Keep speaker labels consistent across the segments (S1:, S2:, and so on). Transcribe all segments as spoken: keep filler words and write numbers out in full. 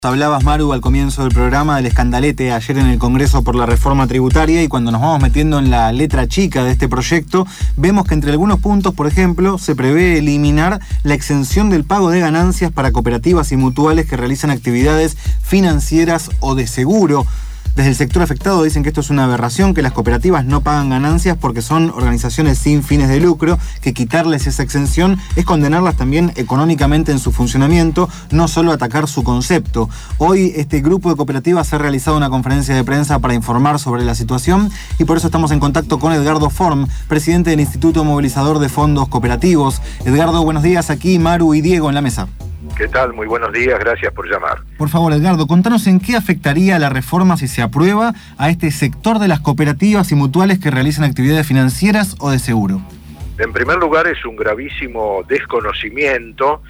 S1: Hablabas, Maru, al comienzo del programa del escandalete ayer en el Congreso por la reforma tributaria, y cuando nos vamos metiendo en la letra chica de este proyecto, vemos que entre algunos puntos, por ejemplo, se prevé eliminar la exención del pago de ganancias para cooperativas y mutuales que realizan actividades financieras o de seguro. Desde el sector afectado dicen que esto es una aberración, que las cooperativas no pagan ganancias porque son organizaciones sin fines de lucro, que quitarles esa exención es condenarlas también económicamente en su funcionamiento, no solo atacar su concepto. Hoy este grupo de cooperativas ha realizado una conferencia de prensa para informar sobre la situación, y por eso estamos en contacto con Edgardo Form, presidente del Instituto Movilizador de Fondos Cooperativos. Edgardo, buenos días. Aquí Maru y Diego en la mesa.
S2: ¿Qué tal? Muy buenos días, gracias por llamar.
S1: Por favor, Edgardo, contanos en qué afectaría la reforma, si se aprueba, a este sector de las cooperativas y mutuales que realizan actividades financieras o de seguro.
S2: En primer lugar, es un gravísimo desconocimiento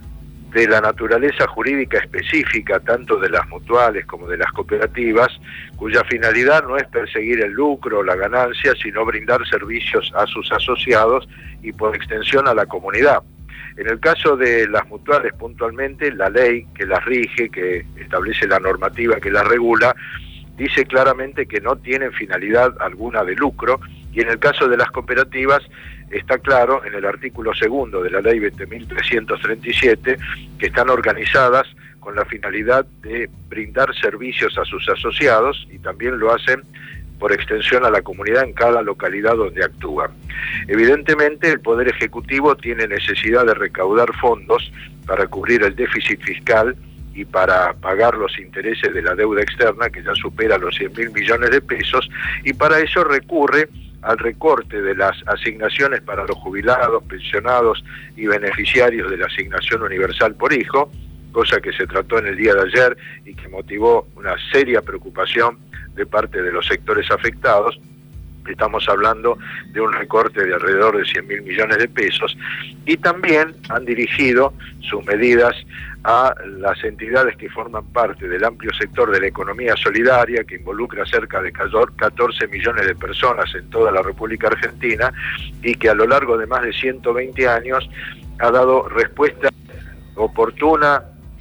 S2: de la naturaleza jurídica específica, tanto de las mutuales como de las cooperativas, cuya finalidad no es perseguir el lucro o la ganancia, sino brindar servicios a sus asociados y por extensión a la comunidad. En el caso de las mutuales puntualmente, la ley que las rige, que establece la normativa que las regula, dice claramente que no tienen finalidad alguna de lucro, y en el caso de las cooperativas está claro en el artículo segundo de la ley veinte mil trescientos treinta y siete que están organizadas con la finalidad de brindar servicios a sus asociados, y también lo hacen por extensión a la comunidad en cada localidad donde actúa. Evidentemente, el Poder Ejecutivo tiene necesidad de recaudar fondos para cubrir el déficit fiscal y para pagar los intereses de la deuda externa, que ya supera los cien mil millones de pesos, y para eso recurre al recorte de las asignaciones para los jubilados, pensionados y beneficiarios de la asignación universal por hijo, cosa que se trató en el día de ayer y que motivó una seria preocupación de parte de los sectores afectados. Estamos hablando de un recorte de alrededor de cien mil millones de pesos, y también han dirigido sus medidas a las entidades que forman parte del amplio sector de la economía solidaria, que involucra cerca de catorce millones de personas en toda la República Argentina, y que a lo largo de más de ciento veinte años ha dado respuesta oportuna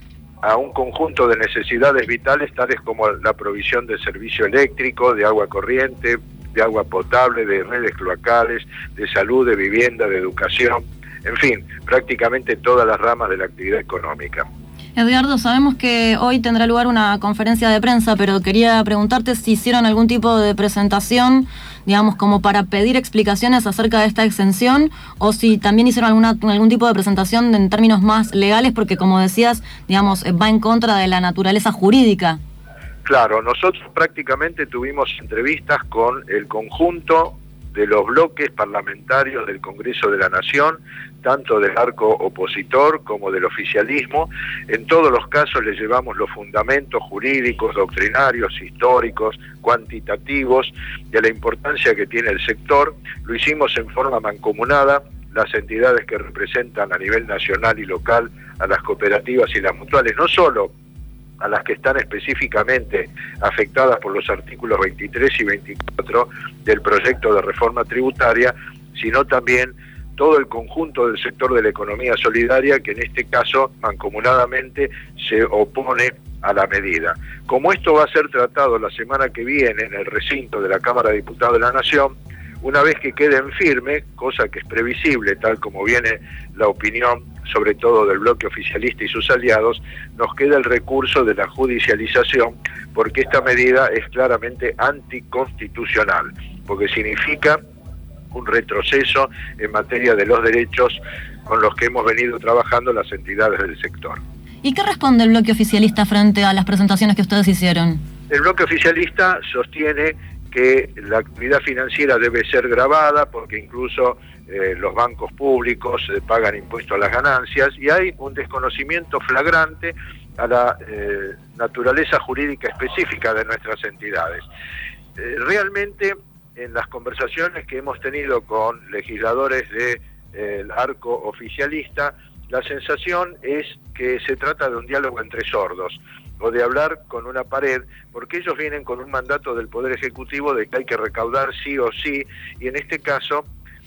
S2: a un conjunto de necesidades vitales, tales como la provisión de servicio eléctrico, de agua corriente, de agua potable, de redes cloacales, de salud, de vivienda, de educación, en fin, prácticamente todas las ramas de la actividad económica.
S3: Edgardo, sabemos que hoy tendrá lugar una conferencia de prensa, pero quería preguntarte si hicieron algún tipo de presentación, digamos, como para pedir explicaciones acerca de esta exención, o si también hicieron alguna, algún tipo de presentación en términos más legales, porque como decías, digamos, va en contra de la naturaleza jurídica.
S2: Claro, nosotros prácticamente tuvimos entrevistas con el conjunto de los bloques parlamentarios del Congreso de la Nación, tanto del arco opositor como del oficialismo. En todos los casos les llevamos los fundamentos jurídicos, doctrinarios, históricos, cuantitativos, de la importancia que tiene el sector. Lo hicimos en forma mancomunada, las entidades que representan a nivel nacional y local a las cooperativas y las mutuales, no solo a las que están específicamente afectadas por los artículos veintitrés y veinticuatro del proyecto de reforma tributaria, sino también todo el conjunto del sector de la economía solidaria, que en este caso mancomunadamente se opone a la medida. Como esto va a ser tratado la semana que viene en el recinto de la Cámara de Diputados de la Nación, una vez que quede en firme, cosa que es previsible, tal como viene la opinión sobre todo del bloque oficialista y sus aliados, nos queda el recurso de la judicialización, porque esta medida es claramente anticonstitucional, porque significa un retroceso en materia de los derechos con los que hemos venido trabajando las entidades del sector.
S3: ¿Y qué responde el bloque oficialista frente a las presentaciones que ustedes hicieron?
S2: El bloque oficialista sostiene que la actividad financiera debe ser gravada, porque incluso eh, los bancos públicos eh, pagan impuesto a las ganancias, y hay un desconocimiento flagrante a la eh, naturaleza jurídica específica de nuestras entidades. Eh, realmente, en las conversaciones que hemos tenido con legisladores del eh, arco oficialista, la sensación es que se trata de un diálogo entre sordos, o de hablar con una pared, porque ellos vienen con un mandato del Poder Ejecutivo de que hay que recaudar sí o sí, y en este caso,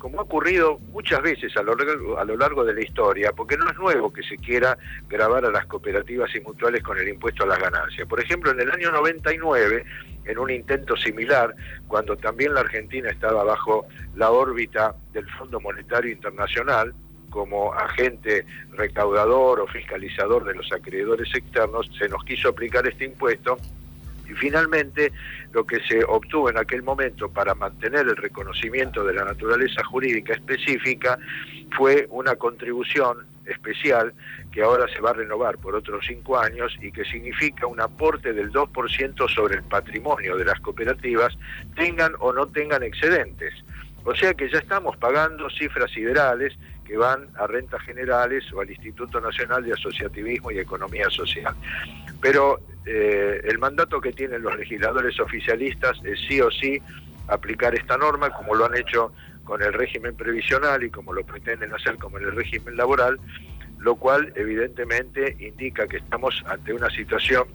S2: como ha ocurrido muchas veces a lo largo, a lo largo de la historia, porque no es nuevo que se quiera gravar a las cooperativas y mutuales con el impuesto a las ganancias. Por ejemplo, en el año noventa y nueve, en un intento similar, cuando también la Argentina estaba bajo la órbita del Fondo Monetario Internacional, como agente recaudador o fiscalizador de los acreedores externos, se nos quiso aplicar este impuesto y finalmente lo que se obtuvo en aquel momento para mantener el reconocimiento de la naturaleza jurídica específica fue una contribución especial que ahora se va a renovar por otros cinco años y que significa un aporte del dos por ciento sobre el patrimonio de las cooperativas, tengan o no tengan excedentes. O sea que ya estamos pagando cifras siderales que van a rentas generales o al Instituto Nacional de Asociativismo y Economía Social. Pero eh, el mandato que tienen los legisladores oficialistas es sí o sí aplicar esta norma, como lo han hecho con el régimen previsional y como lo pretenden hacer con el régimen laboral, lo cual evidentemente indica que estamos ante una situación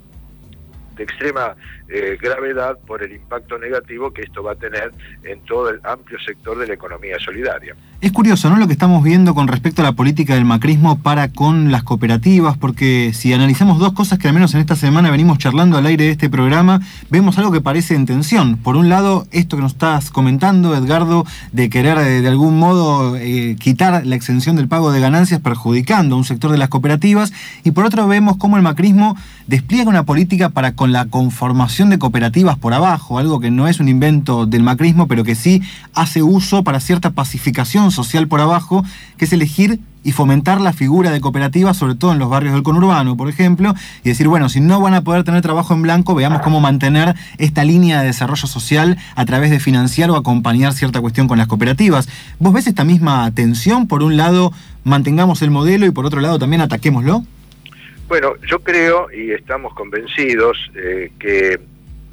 S2: de extrema eh, gravedad por el impacto negativo que esto va a tener en todo el amplio sector de la economía solidaria.
S1: Es curioso, ¿no?, lo que estamos viendo con respecto a la política del macrismo para con las cooperativas, porque si analizamos dos cosas que al menos en esta semana venimos charlando al aire de este programa, vemos algo que parece en tensión. Por un lado, esto que nos estás comentando, Edgardo, de querer de, de algún modo eh, quitar la exención del pago de ganancias perjudicando a un sector de las cooperativas, y por otro vemos cómo el macrismo despliega una política para con la conformación de cooperativas por abajo, algo que no es un invento del macrismo, pero que sí hace uso para cierta pacificación social por abajo, que es elegir y fomentar la figura de cooperativas, sobre todo en los barrios del conurbano, por ejemplo, y decir, bueno, si no van a poder tener trabajo en blanco, veamos cómo mantener esta línea de desarrollo social a través de financiar o acompañar cierta cuestión con las cooperativas. ¿Vos ves esta misma tensión? Por un lado, mantengamos el modelo y por otro lado también ataquémoslo.
S2: Bueno, yo creo y estamos convencidos eh, que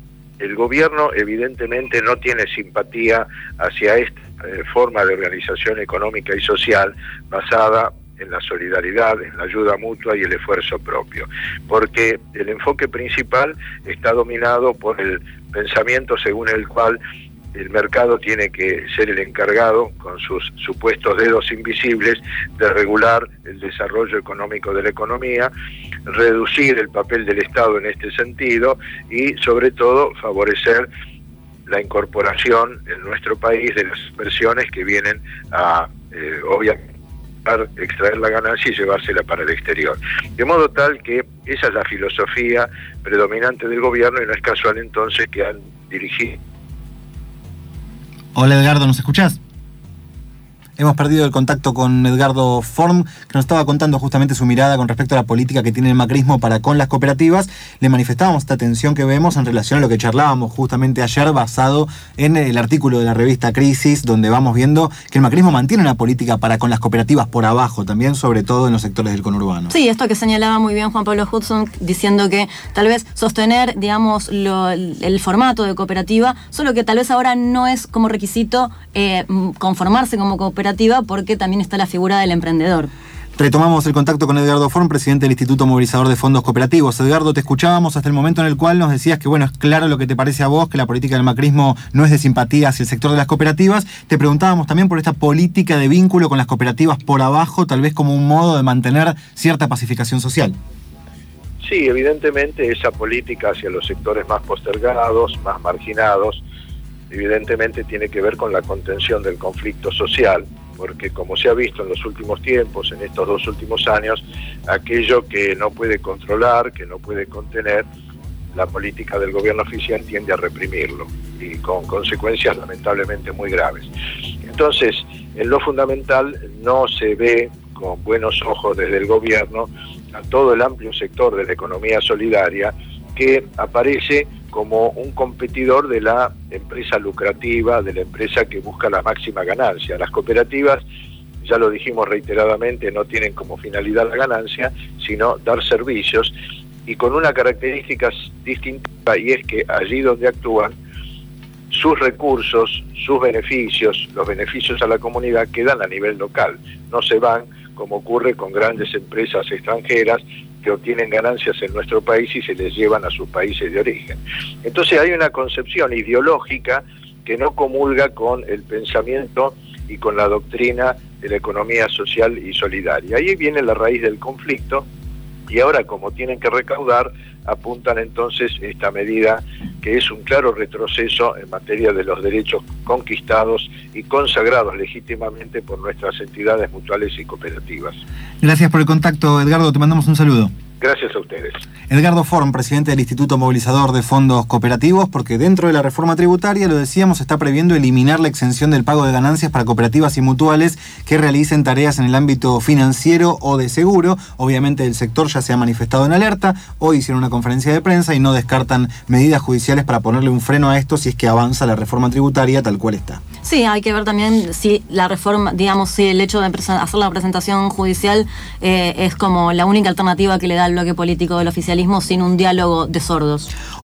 S2: el gobierno evidentemente no tiene simpatía hacia esta eh, forma de organización económica y social basada en la solidaridad, en la ayuda mutua y el esfuerzo propio, porque el enfoque principal está dominado por el pensamiento según el cual el mercado tiene que ser el encargado, con sus supuestos dedos invisibles, de regular el desarrollo económico de la economía, reducir el papel del Estado en este sentido y, sobre todo, favorecer la incorporación en nuestro país de las inversiones que vienen a, eh, obviamente, extraer la ganancia y llevársela para el exterior. De modo tal que esa es la filosofía predominante del gobierno y no es casual entonces que han dirigido.
S1: Hola Edgardo, ¿nos escuchás? Hemos perdido el contacto con Edgardo Form, que nos estaba contando justamente su mirada con respecto a la política que tiene el macrismo para con las cooperativas. Le manifestábamos esta tensión que vemos en relación a lo que charlábamos justamente ayer, basado en el artículo de la revista Crisis, donde vamos viendo que el macrismo mantiene una política para con las cooperativas por abajo, también sobre todo en los sectores del conurbano.
S3: Sí, esto que señalaba muy bien Juan Pablo Hudson, diciendo que tal vez sostener, digamos, lo, el formato de cooperativa, solo que tal vez ahora no es como requisito eh, conformarse como cooperativa, porque también está la figura del emprendedor.
S1: Retomamos el contacto con Edgardo Form, presidente del Instituto Movilizador de Fondos Cooperativos. Edgardo, te escuchábamos hasta el momento en el cual nos decías que, bueno, es claro lo que te parece a vos, que la política del macrismo no es de simpatía hacia el sector de las cooperativas. Te preguntábamos también por esta política de vínculo con las cooperativas por abajo, tal vez como un modo de mantener cierta pacificación social.
S2: Sí, evidentemente esa política hacia los sectores más postergados, más marginados, evidentemente tiene que ver con la contención del conflicto social, porque como se ha visto en los últimos tiempos, en estos dos últimos años, aquello que no puede controlar, que no puede contener, la política del gobierno oficial tiende a reprimirlo, y con consecuencias lamentablemente muy graves. Entonces, en lo fundamental no se ve con buenos ojos desde el gobierno a todo el amplio sector de la economía solidaria que aparece como un competidor de la empresa lucrativa, de la empresa que busca la máxima ganancia. Las cooperativas, ya lo dijimos reiteradamente, no tienen como finalidad la ganancia, sino dar servicios, y con una característica distintiva, y es que allí donde actúan, sus recursos, sus beneficios, los beneficios a la comunidad quedan a nivel local, no se van como ocurre con grandes empresas extranjeras que obtienen ganancias en nuestro país y se les llevan a sus países de origen. Entonces hay una concepción ideológica que no comulga con el pensamiento y con la doctrina de la economía social y solidaria. Ahí viene la raíz del conflicto, y ahora, como tienen que recaudar, apuntan entonces esta medida que es un claro retroceso en materia de los derechos conquistados y consagrados legítimamente por nuestras entidades mutuales y cooperativas.
S1: Gracias por el contacto, Edgardo, te mandamos un saludo.
S2: Gracias a ustedes.
S1: Edgardo Forn, presidente del Instituto Movilizador de Fondos Cooperativos, porque dentro de la reforma tributaria, lo decíamos, está previendo eliminar la exención del pago de ganancias para cooperativas y mutuales que realicen tareas en el ámbito financiero o de seguro. Obviamente el sector ya se ha manifestado en alerta, hoy hicieron una conferencia de prensa y no descartan medidas judiciales para ponerle un freno a esto si es que avanza la reforma tributaria tal cual está.
S3: Sí, hay que ver también si la reforma, digamos, si el hecho de hacer la presentación judicial eh, es como la única alternativa que le da el bloque político del oficialismo sin un diálogo de sordos.